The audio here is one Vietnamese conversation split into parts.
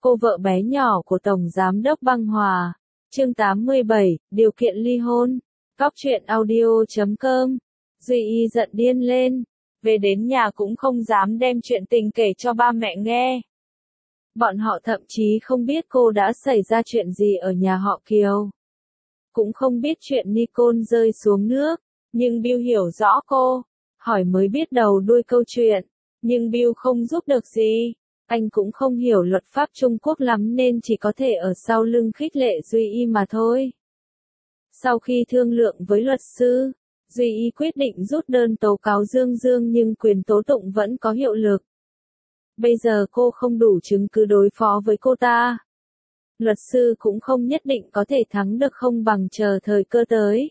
cô vợ bé nhỏ của Tổng Giám đốc Băng Hòa. Chương 87, điều kiện ly hôn. Cóc truyện audio.com. Duy Y giận điên lên. Về đến nhà cũng không dám đem chuyện tình kể cho ba mẹ nghe. Bọn họ thậm chí không biết cô đã xảy ra chuyện gì ở nhà họ Kiều. Cũng không biết chuyện Nicole rơi xuống nước. Nhưng Bill hiểu rõ cô. Hỏi mới biết đầu đuôi câu chuyện. Nhưng Bill không giúp được gì. Anh cũng không hiểu luật pháp Trung Quốc lắm nên chỉ có thể ở sau lưng khích lệ Duy Y mà thôi. Sau khi thương lượng với luật sư, Duy Y quyết định rút đơn tố cáo Dương Dương nhưng quyền tố tụng vẫn có hiệu lực. Bây giờ cô không đủ chứng cứ đối phó với cô ta. Luật sư cũng không nhất định có thể thắng được, không bằng chờ thời cơ tới.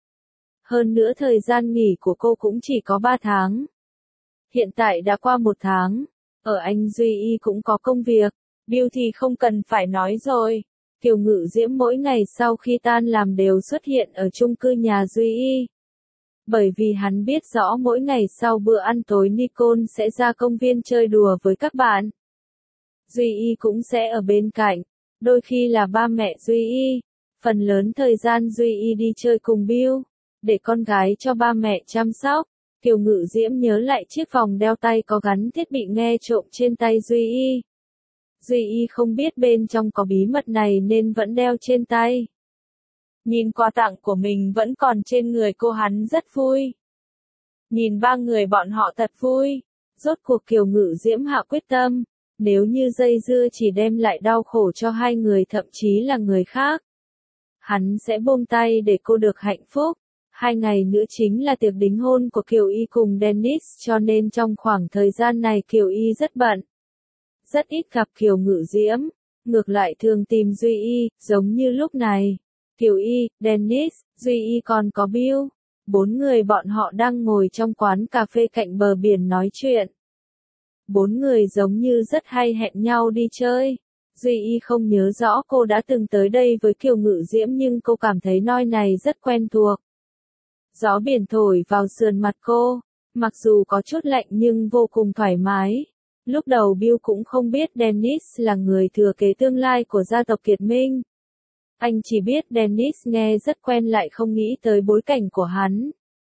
Hơn nữa thời gian nghỉ của cô cũng chỉ có 3 tháng. Hiện tại đã qua 1 tháng. Ở Anh Duy Y cũng có công việc. Bill thì không cần phải nói rồi. Kiều Ngự Diễm mỗi ngày sau khi tan làm đều xuất hiện ở chung cư nhà Duy Y. Bởi vì hắn biết rõ mỗi ngày sau bữa ăn tối Nicole sẽ ra công viên chơi đùa với các bạn. Duy Y cũng sẽ ở bên cạnh. Đôi khi là ba mẹ Duy Y. Phần lớn thời gian Duy Y đi chơi cùng Bill. Để con gái cho ba mẹ chăm sóc. Kiều Ngự Diễm nhớ lại chiếc vòng đeo tay có gắn thiết bị nghe trộm trên tay Duy Y. Duy Y không biết bên trong có bí mật này nên vẫn đeo trên tay. Nhìn quà tặng của mình vẫn còn trên người cô, hắn rất vui. Nhìn ba người bọn họ thật vui. Rốt cuộc Kiều Ngự Diễm hạ quyết tâm. Nếu như dây dưa chỉ đem lại đau khổ cho hai người, thậm chí là người khác, hắn sẽ buông tay để cô được hạnh phúc. 2 ngày nữa chính là tiệc đính hôn của Kiều Y cùng Dennis, cho nên trong khoảng thời gian này Kiều Y rất bận. Rất ít gặp Kiều Ngự Diễm, ngược lại thường tìm Duy Y, giống như lúc này. Kiều Y, Dennis, Duy Y còn có Bill. 4 người bọn họ đang ngồi trong quán cà phê cạnh bờ biển nói chuyện. 4 người giống như rất hay hẹn nhau đi chơi. Duy Y không nhớ rõ cô đã từng tới đây với Kiều Ngự Diễm nhưng cô cảm thấy nơi này rất quen thuộc. Gió biển thổi vào sườn mặt cô, mặc dù có chút lạnh nhưng vô cùng thoải mái. Lúc đầu Bill cũng không biết Dennis là người thừa kế tương lai của gia tộc Kiệt Minh. Anh chỉ biết Dennis nghe rất quen lại không nghĩ tới bối cảnh của hắn.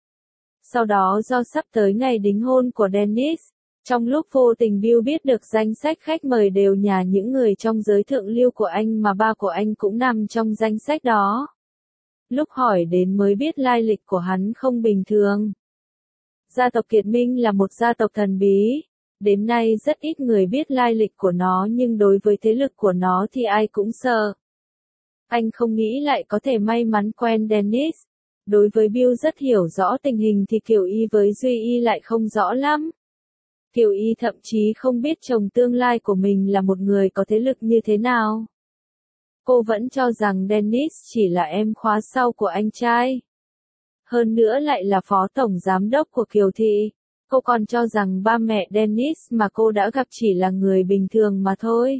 Sau đó do sắp tới ngày đính hôn của Dennis, trong lúc vô tình Bill biết được danh sách khách mời đều nhà những người trong giới thượng lưu của anh mà ba của anh cũng nằm trong danh sách đó. Lúc hỏi đến mới biết lai lịch của hắn không bình thường. Gia tộc Kiệt Minh là một gia tộc thần bí. Đến nay rất ít người biết lai lịch của nó nhưng đối với thế lực của nó thì ai cũng sợ. Anh không nghĩ lại có thể may mắn quen Dennis. Đối với Bill rất hiểu rõ tình hình thì Kiều Y với Duy Y lại không rõ lắm. Kiều Y thậm chí không biết chồng tương lai của mình là một người có thế lực như thế nào. Cô vẫn cho rằng Dennis chỉ là em khóa sau của anh trai. Hơn nữa lại là phó tổng giám đốc của Kiều Thị. Cô còn cho rằng ba mẹ Dennis mà cô đã gặp chỉ là người bình thường mà thôi.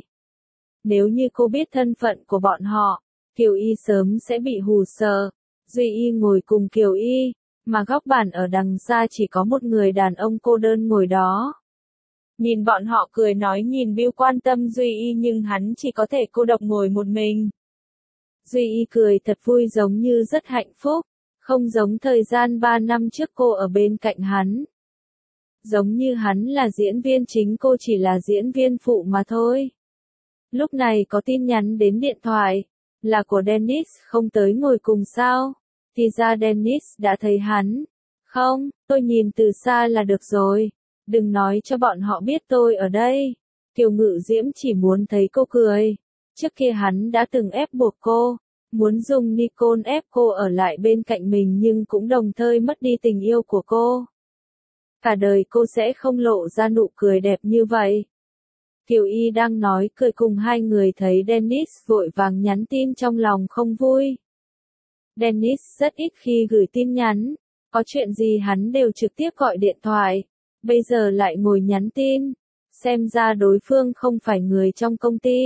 Nếu như cô biết thân phận của bọn họ, Kiều Y sớm sẽ bị hù sợ. Duy Y ngồi cùng Kiều Y, mà góc bàn ở đằng xa chỉ có một người đàn ông cô đơn ngồi đó. Nhìn bọn họ cười nói, nhìn Bill quan tâm Duy Y nhưng hắn chỉ có thể cô độc ngồi một mình. Duy Y cười thật vui giống như rất hạnh phúc, không giống thời gian 3 năm trước cô ở bên cạnh hắn. Giống như hắn là diễn viên chính, cô chỉ là diễn viên phụ mà thôi. Lúc này có tin nhắn đến điện thoại, là của Dennis, không tới ngồi cùng sao? Thì ra Dennis đã thấy hắn. Không, tôi nhìn từ xa là được rồi. Đừng nói cho bọn họ biết tôi ở đây. Kiều Ngự Diễm chỉ muốn thấy cô cười. Trước kia hắn đã từng ép buộc cô, muốn dùng Nicole ép cô ở lại bên cạnh mình nhưng cũng đồng thời mất đi tình yêu của cô. Cả đời cô sẽ không lộ ra nụ cười đẹp như vậy. Kiều Y đang nói cười cùng hai người thấy Dennis vội vàng nhắn tin, trong lòng không vui. Dennis rất ít khi gửi tin nhắn, có chuyện gì hắn đều trực tiếp gọi điện thoại. Bây giờ lại ngồi nhắn tin, xem ra đối phương không phải người trong công ty.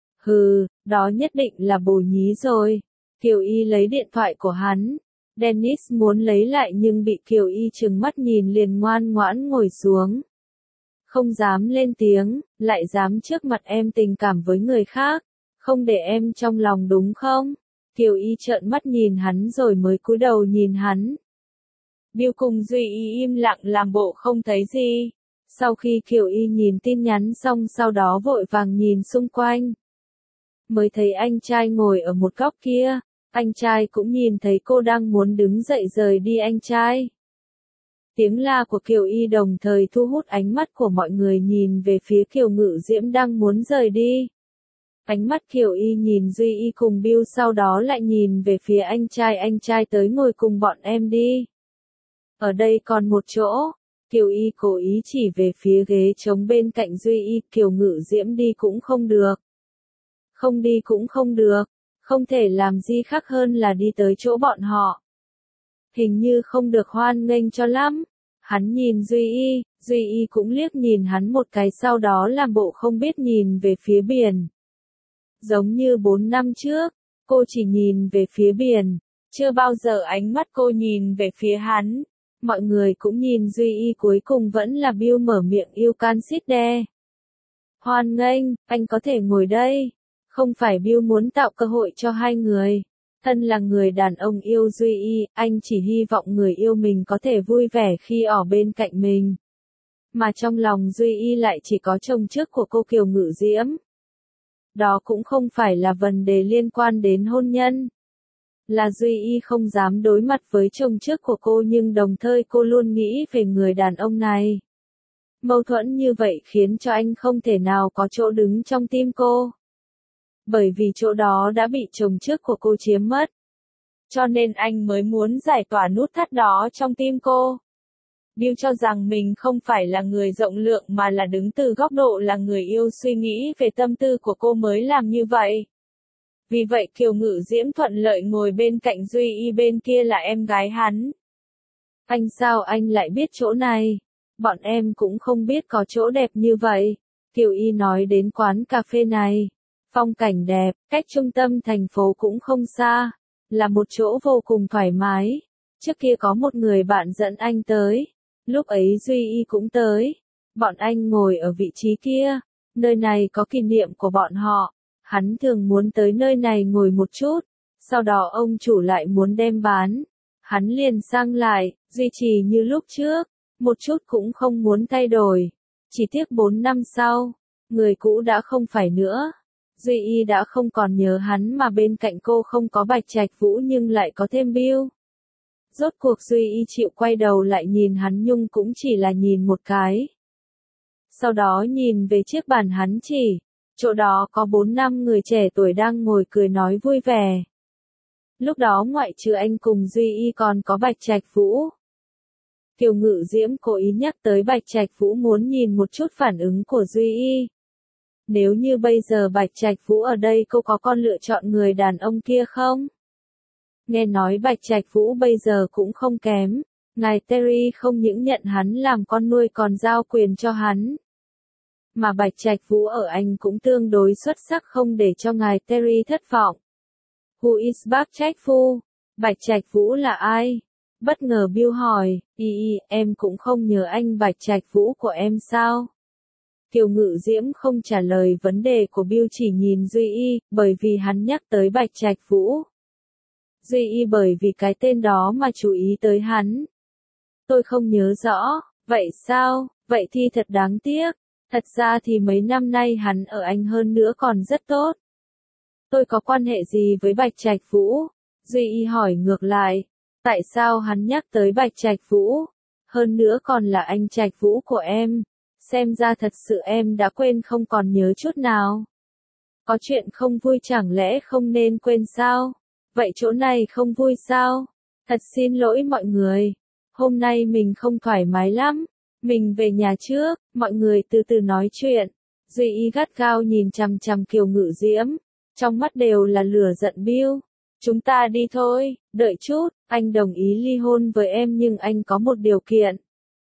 Hừ, đó nhất định là bồ nhí rồi. Kiều Y lấy điện thoại của hắn. Dennis muốn lấy lại nhưng bị Kiều Y trừng mắt nhìn liền ngoan ngoãn ngồi xuống. không dám lên tiếng, lại dám trước mặt em tình cảm với người khác, không để em trong lòng đúng không? Kiều Y trợn mắt nhìn hắn rồi mới cúi đầu nhìn hắn. Bill cùng Duy Y im lặng làm bộ không thấy gì. Sau khi Kiều Y nhìn tin nhắn xong sau đó vội vàng nhìn xung quanh. Mới thấy anh trai ngồi ở một góc kia, anh trai cũng nhìn thấy cô đang muốn đứng dậy rời đi anh trai. Tiếng la của Kiều Y đồng thời thu hút ánh mắt của mọi người nhìn về phía Kiều Ngự Diễm đang muốn rời đi. Ánh mắt Kiều Y nhìn Duy Y cùng Bill sau đó lại nhìn về phía anh trai tới ngồi cùng bọn em đi. Ở đây còn một chỗ, Kiều Y cố ý chỉ về phía ghế trống bên cạnh Duy Y, Kiều Ngự Diễm đi cũng không được. Không đi cũng không được, không thể làm gì khác hơn là đi tới chỗ bọn họ. Hình như không được hoan nghênh cho lắm. Hắn nhìn Duy Y cũng liếc nhìn hắn một cái sau đó làm bộ không biết nhìn về phía biển. Giống như 4 năm trước, cô chỉ nhìn về phía biển, chưa bao giờ ánh mắt cô nhìn về phía hắn. Mọi người cũng nhìn Duy Y cuối cùng vẫn là Bill mở miệng you can sit there. Hoan nghênh, anh có thể ngồi đây. Không phải Bill muốn tạo cơ hội cho hai người. Thân là người đàn ông yêu Duy Y, anh chỉ hy vọng người yêu mình có thể vui vẻ khi ở bên cạnh mình. Mà trong lòng Duy Y lại chỉ có chồng trước của cô Kiều Ngự Diễm. Đó cũng không phải là vấn đề liên quan đến hôn nhân. Là Duy Y không dám đối mặt với chồng trước của cô nhưng đồng thời cô luôn nghĩ về người đàn ông này. Mâu thuẫn như vậy khiến cho anh không thể nào có chỗ đứng trong tim cô. Bởi vì chỗ đó đã bị chồng trước của cô chiếm mất. Cho nên anh mới muốn giải tỏa nút thắt đó trong tim cô. Bill cho rằng mình không phải là người rộng lượng mà là đứng từ góc độ là người yêu suy nghĩ về tâm tư của cô mới làm như vậy. Vì vậy Kiều Ngự Diễm thuận lợi ngồi bên cạnh Duy Y, bên kia là em gái hắn. Anh sao anh lại biết chỗ này? Bọn em cũng không biết có chỗ đẹp như vậy. Kiều Y nói đến quán cà phê này. Phong cảnh đẹp, cách trung tâm thành phố cũng không xa. Là một chỗ vô cùng thoải mái. Trước kia có một người bạn dẫn anh tới. Lúc ấy Duy Y cũng tới. Bọn anh ngồi ở vị trí kia. Nơi này có kỷ niệm của bọn họ. Hắn thường muốn tới nơi này ngồi một chút. Sau đó ông chủ lại muốn đem bán. Hắn liền sang lại, duy trì như lúc trước. Một chút cũng không muốn thay đổi. Chỉ tiếc 4 năm sau, người cũ đã không phải nữa. Duy Y đã không còn nhớ hắn mà bên cạnh cô không có Bạch Trạch Vũ nhưng lại có thêm Bill. Rốt cuộc Duy Y chịu quay đầu lại nhìn hắn nhưng cũng chỉ là nhìn một cái. Sau đó nhìn về chiếc bàn hắn chỉ, chỗ đó có 4 năm người trẻ tuổi đang ngồi cười nói vui vẻ. Lúc đó ngoại trừ anh cùng Duy Y còn có Bạch Trạch Vũ. Kiều Ngự Diễm cố ý nhắc tới Bạch Trạch Vũ muốn nhìn một chút phản ứng của Duy Y. Nếu như bây giờ Bạch Trạch Vũ ở đây cô có con lựa chọn người đàn ông kia không? Nghe nói Bạch Trạch Vũ bây giờ cũng không kém. Ngài Terry không những nhận hắn làm con nuôi còn giao quyền cho hắn. Mà Bạch Trạch Vũ ở Anh cũng tương đối xuất sắc không để cho ngài Terry thất vọng. Who is Bạch Trạch Vũ? Bạch Trạch Vũ là ai? Bất ngờ Bill hỏi, em cũng không nhớ anh Bạch Trạch Vũ của em sao? Kiều Ngự Diễm không trả lời vấn đề của Bill chỉ nhìn Duy Y, bởi vì hắn nhắc tới Bạch Trạch Vũ. Duy Y bởi vì cái tên đó mà chú ý tới hắn. Tôi không nhớ rõ, vậy sao, vậy thì thật đáng tiếc. Thật ra thì mấy năm nay hắn ở Anh hơn nữa còn rất tốt. Tôi có quan hệ gì với Bạch Trạch Vũ? Duy Y hỏi ngược lại. Tại sao hắn nhắc tới Bạch Trạch Vũ? Hơn nữa còn là anh Trạch Vũ của em. Xem ra thật sự em đã quên không còn nhớ chút nào. Có chuyện không vui chẳng lẽ không nên quên sao? Vậy chỗ này không vui sao? Thật xin lỗi mọi người. Hôm nay mình không thoải mái lắm. Mình về nhà trước, mọi người từ từ nói chuyện. Duy Y gắt gao nhìn chằm chằm Kiều Ngự Diễm. Trong mắt đều là lửa giận Bill. Chúng ta đi thôi, đợi chút, anh đồng ý ly hôn với em nhưng anh có một điều kiện.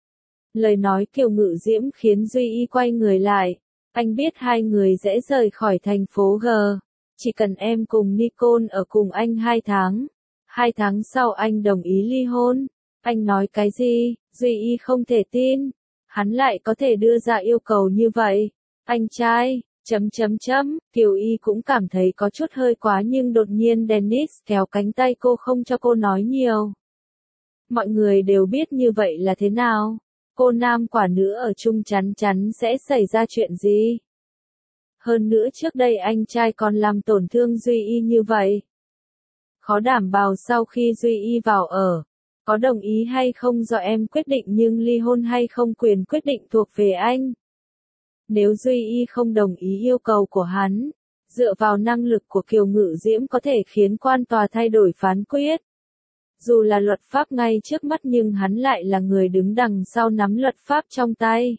Lời nói Kiều Ngự Diễm khiến Duy Y quay người lại. Anh biết hai người dễ rời khỏi thành phố G. Chỉ cần em cùng Nicole ở cùng anh 2 tháng. 2 tháng sau anh đồng ý ly hôn. Anh nói cái gì? Duy Y không thể tin. Hắn lại có thể đưa ra yêu cầu như vậy. Anh trai, Kiều Y cũng cảm thấy có chút hơi quá nhưng đột nhiên Dennis kéo cánh tay cô không cho cô nói nhiều. Mọi người đều biết như vậy là thế nào. Cô nam quả nữ ở chung chắn chắn sẽ xảy ra chuyện gì. Hơn nữa trước đây anh trai còn làm tổn thương Duy Y như vậy. Khó đảm bảo sau khi Duy Y vào ở, có đồng ý hay không do em quyết định nhưng ly hôn hay không quyền quyết định thuộc về anh. Nếu Duy Y không đồng ý yêu cầu của hắn, dựa vào năng lực của Kiều Ngự Diễm có thể khiến quan tòa thay đổi phán quyết. Dù là luật pháp ngay trước mắt nhưng hắn lại là người đứng đằng sau nắm luật pháp trong tay.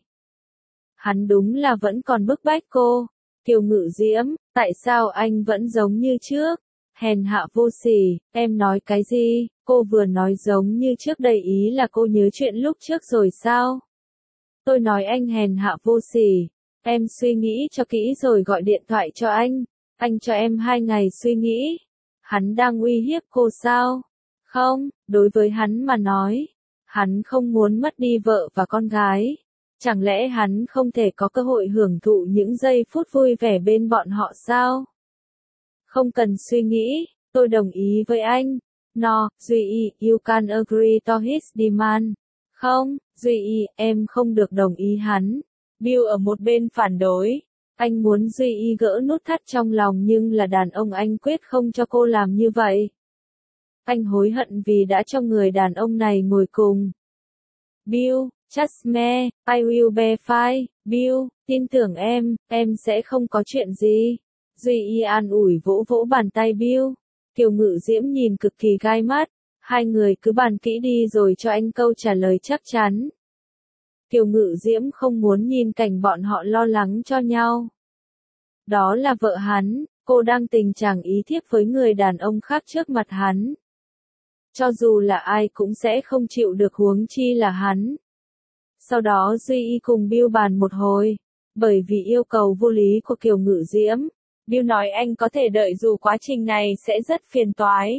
Hắn đúng là vẫn còn bức bách cô. Kiều Ngự Diễm, tại sao anh vẫn giống như trước? Hèn hạ vô sỉ, em nói cái gì? Cô vừa nói giống như trước đây ý là cô nhớ chuyện lúc trước rồi sao? Tôi nói anh hèn hạ vô sỉ. Em suy nghĩ cho kỹ rồi gọi điện thoại cho anh cho em 2 ngày suy nghĩ. Hắn đang uy hiếp cô sao? Không, đối với hắn mà nói, hắn không muốn mất đi vợ và con gái. Chẳng lẽ hắn không thể có cơ hội hưởng thụ những giây phút vui vẻ bên bọn họ sao? Không cần suy nghĩ, tôi đồng ý với anh. No, Duy Y, you can agree to his demand. Không, Duy Y, em không được đồng ý hắn. Bill ở một bên phản đối. Anh muốn Duy Y gỡ nút thắt trong lòng nhưng là đàn ông anh quyết không cho cô làm như vậy. Anh hối hận vì đã cho người đàn ông này ngồi cùng. Bill, trust me, I will be fine. Bill, tin tưởng em sẽ không có chuyện gì. Duy Y an ủi vỗ vỗ bàn tay Bill. Kiều Ngự Diễm nhìn cực kỳ gai mắt. Hai người cứ bàn kỹ đi rồi cho anh câu trả lời chắc chắn. Kiều Ngự Diễm không muốn nhìn cảnh bọn họ lo lắng cho nhau. Đó là vợ hắn, cô đang tình trạng ý thiếp với người đàn ông khác trước mặt hắn. Cho dù là ai cũng sẽ không chịu được huống chi là hắn. Sau đó Duy Y cùng Bill bàn một hồi, bởi vì yêu cầu vô lý của Kiều Ngự Diễm. Bill nói anh có thể đợi dù quá trình này sẽ rất phiền toái.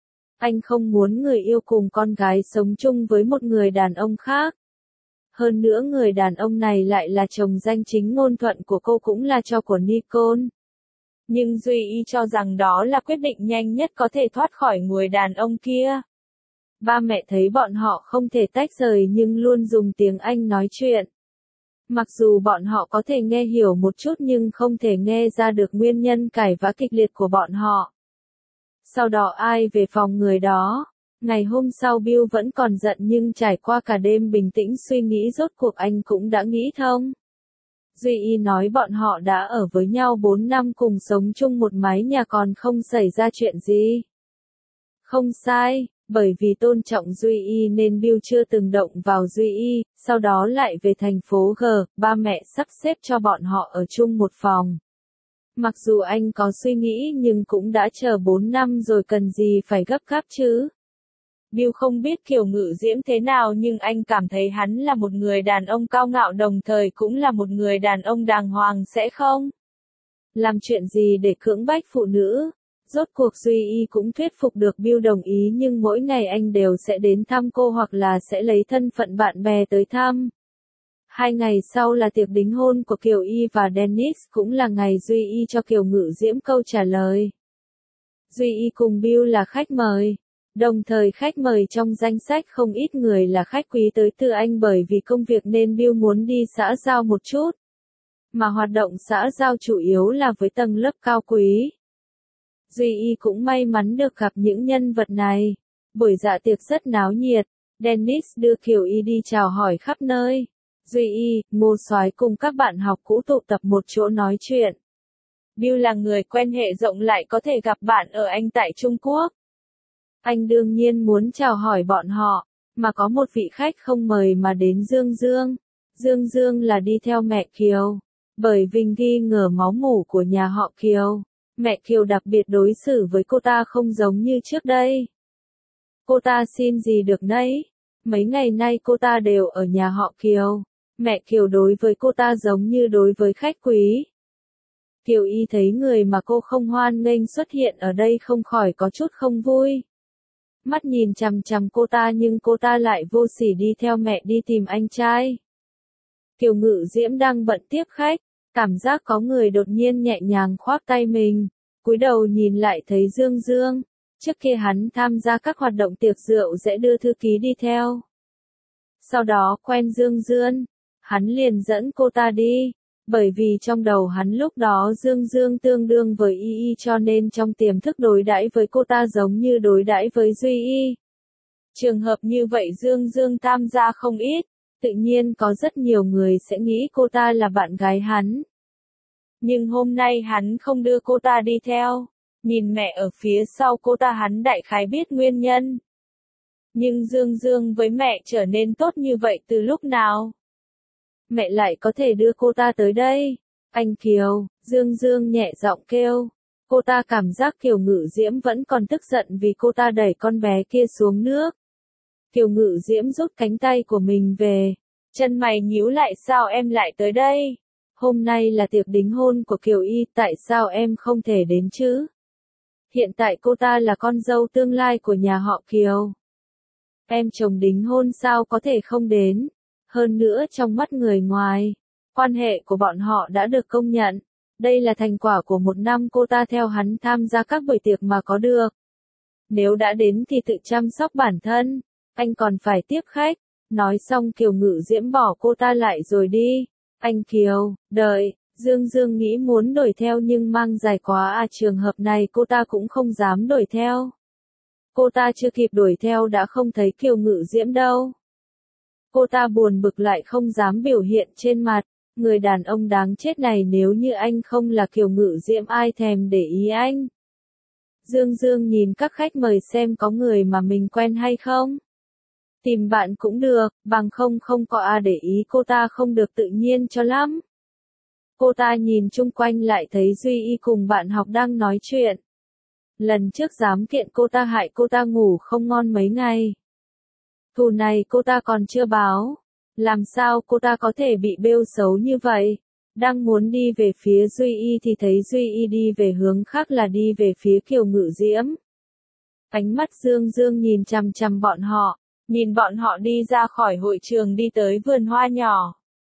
Anh không muốn người yêu cùng con gái sống chung với một người đàn ông khác. Hơn nữa người đàn ông này lại là chồng danh chính ngôn thuận của cô cũng là cho của Nicole. Nhưng Duy Y cho rằng đó là quyết định nhanh nhất có thể thoát khỏi người đàn ông kia. Ba mẹ thấy bọn họ không thể tách rời nhưng luôn dùng tiếng Anh nói chuyện. Mặc dù bọn họ có thể nghe hiểu một chút nhưng không thể nghe ra được nguyên nhân cãi vã kịch liệt của bọn họ. Sau đó ai về phòng người đó. Ngày hôm sau Bill vẫn còn giận nhưng trải qua cả đêm bình tĩnh suy nghĩ rốt cuộc anh cũng đã nghĩ thông. Duy Y nói bọn họ đã ở với nhau 4 năm cùng sống chung một mái nhà còn không xảy ra chuyện gì. Không sai, bởi vì tôn trọng Duy Y nên Bill chưa từng động vào Duy Y, sau đó lại về thành phố G, ba mẹ sắp xếp cho bọn họ ở chung một phòng. Mặc dù anh có suy nghĩ nhưng cũng đã chờ 4 năm rồi cần gì phải gấp gáp chứ. Bill không biết Kiều Ngự Diễm thế nào nhưng anh cảm thấy hắn là một người đàn ông cao ngạo đồng thời cũng là một người đàn ông đàng hoàng sẽ không làm chuyện gì để cưỡng bách phụ nữ. Rốt cuộc Duy Y cũng thuyết phục được Bill đồng ý nhưng mỗi ngày anh đều sẽ đến thăm cô hoặc là sẽ lấy thân phận bạn bè tới thăm. 2 ngày sau là tiệc đính hôn của Kiều Y và Dennis cũng là ngày Duy Y cho Kiều Ngự Diễm câu trả lời. Duy Y cùng Bill là khách mời. Đồng thời khách mời trong danh sách không ít người là khách quý tới từ Anh bởi vì công việc nên Bill muốn đi xã giao một chút. Mà hoạt động xã giao chủ yếu là với tầng lớp cao quý. Duy Y cũng may mắn được gặp những nhân vật này. Buổi dạ tiệc rất náo nhiệt. Dennis đưa Kiều Y đi chào hỏi khắp nơi. Duy Y, Ngô Soái cùng các bạn học cũ tụ tập một chỗ nói chuyện. Bill là người quen hệ rộng lại có thể gặp bạn ở Anh tại Trung Quốc. Anh đương nhiên muốn chào hỏi bọn họ, mà có một vị khách không mời mà đến Dương Dương. Dương Dương là đi theo mẹ Kiều, bởi Vinh nghi ngờ máu mủ của nhà họ Kiều. Mẹ Kiều đặc biệt đối xử với cô ta không giống như trước đây. Cô ta xin gì được nấy. Mấy ngày nay cô ta đều ở nhà họ Kiều. Mẹ Kiều đối với cô ta giống như đối với khách quý. Kiều Y thấy người mà cô không hoan nghênh xuất hiện ở đây không khỏi có chút không vui. Mắt nhìn chằm chằm cô ta nhưng cô ta lại vô sỉ đi theo mẹ đi tìm anh trai. Kiều Ngự Diễm đang bận tiếp khách, cảm giác có người đột nhiên nhẹ nhàng khoác tay mình, cúi đầu nhìn lại thấy Dương Dương. Trước kia hắn tham gia các hoạt động tiệc rượu sẽ đưa thư ký đi theo. Sau đó quen Dương Dương, hắn liền dẫn cô ta đi, bởi vì trong đầu hắn lúc đó Dương Dương tương đương với Y Y cho nên trong tiềm thức đối đãi với cô ta giống như đối đãi với Duy Y. Trường hợp như vậy Dương Dương tham gia không ít, tự nhiên có rất nhiều người sẽ nghĩ cô ta là bạn gái hắn. Nhưng hôm nay hắn không đưa cô ta đi theo, nhìn mẹ ở phía sau cô ta hắn đại khái biết nguyên nhân. Nhưng Dương Dương với mẹ trở nên tốt như vậy từ lúc nào? Mẹ lại có thể đưa cô ta tới đây. Anh Kiều, Dương Dương nhẹ giọng kêu. Cô ta cảm giác Kiều Ngự Diễm vẫn còn tức giận vì cô ta đẩy con bé kia xuống nước. Kiều Ngự Diễm rút cánh tay của mình về. Chân mày nhíu lại, sao em lại tới đây? Hôm nay là tiệc đính hôn của Kiều Y, tại sao em không thể đến chứ? Hiện tại cô ta là con dâu tương lai của nhà họ Kiều. Em chồng đính hôn sao có thể không đến? Hơn nữa trong mắt người ngoài, quan hệ của bọn họ đã được công nhận. Đây là thành quả của một năm cô ta theo hắn tham gia các buổi tiệc mà có được. Nếu đã đến thì tự chăm sóc bản thân, anh còn phải tiếp khách. Nói xong Kiều Ngự Diễm bỏ cô ta lại rồi đi. Anh Kiều, đợi, Dương Dương nghĩ muốn đuổi theo nhưng mang dài quá trường hợp này cô ta cũng không dám đuổi theo. Cô ta chưa kịp đuổi theo đã không thấy Kiều Ngự Diễm đâu. Cô ta buồn bực lại không dám biểu hiện trên mặt, người đàn ông đáng chết này nếu như anh không là Kiều Ngự Diễm ai thèm để ý anh. Dương Dương nhìn các khách mời xem có người mà mình quen hay không. Tìm bạn cũng được, bằng không không có để ý cô ta không được tự nhiên cho lắm. Cô ta nhìn chung quanh lại thấy Duy Y cùng bạn học đang nói chuyện. Lần trước dám kiện cô ta hại cô ta ngủ không ngon mấy ngày. Thù này cô ta còn chưa báo. Làm sao cô ta có thể bị bêu xấu như vậy? Đang muốn đi về phía Duy Y thì thấy Duy Y đi về hướng khác là đi về phía Kiều Ngự Diễm. Ánh mắt Dương Dương nhìn chằm chằm bọn họ. Nhìn bọn họ đi ra khỏi hội trường đi tới vườn hoa nhỏ.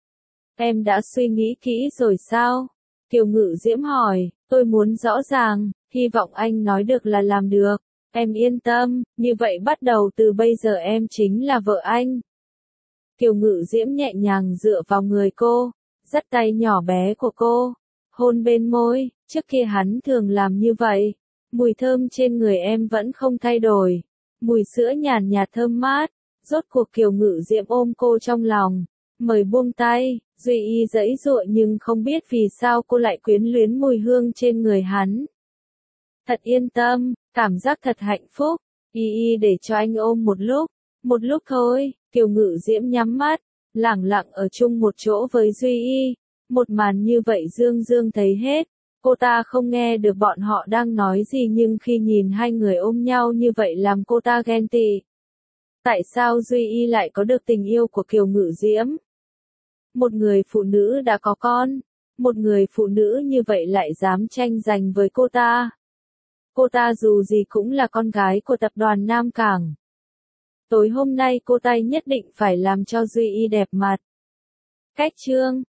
Em đã suy nghĩ kỹ rồi sao? Kiều Ngự Diễm hỏi, tôi muốn rõ ràng, hy vọng anh nói được là làm được. Em yên tâm, như vậy bắt đầu từ bây giờ em chính là vợ anh. Kiều Ngự Diễm nhẹ nhàng dựa vào người cô, dắt tay nhỏ bé của cô, hôn bên môi, trước kia hắn thường làm như vậy. Mùi thơm trên người em vẫn không thay đổi. Mùi sữa nhàn nhạt thơm mát, rốt cuộc Kiều Ngự Diễm ôm cô trong lòng, mời buông tay, Duy Y giãy giụa nhưng không biết vì sao cô lại quyến luyến mùi hương trên người hắn. Thật yên tâm, cảm giác thật hạnh phúc, Y để cho anh ôm một lúc thôi, Kiều Ngự Diễm nhắm mắt, lẳng lặng ở chung một chỗ với Duy Y, một màn như vậy Dương Dương thấy hết. Cô ta không nghe được bọn họ đang nói gì nhưng khi nhìn hai người ôm nhau như vậy làm cô ta ghen tị. Tại sao Duy Y lại có được tình yêu của Kiều Ngự Diễm? Một người phụ nữ đã có con, một người phụ nữ như vậy lại dám tranh giành với cô ta. Cô ta dù gì cũng là con gái của tập đoàn Nam Cảng. Tối hôm nay cô ta nhất định phải làm cho Duy Y đẹp mặt. Cách chương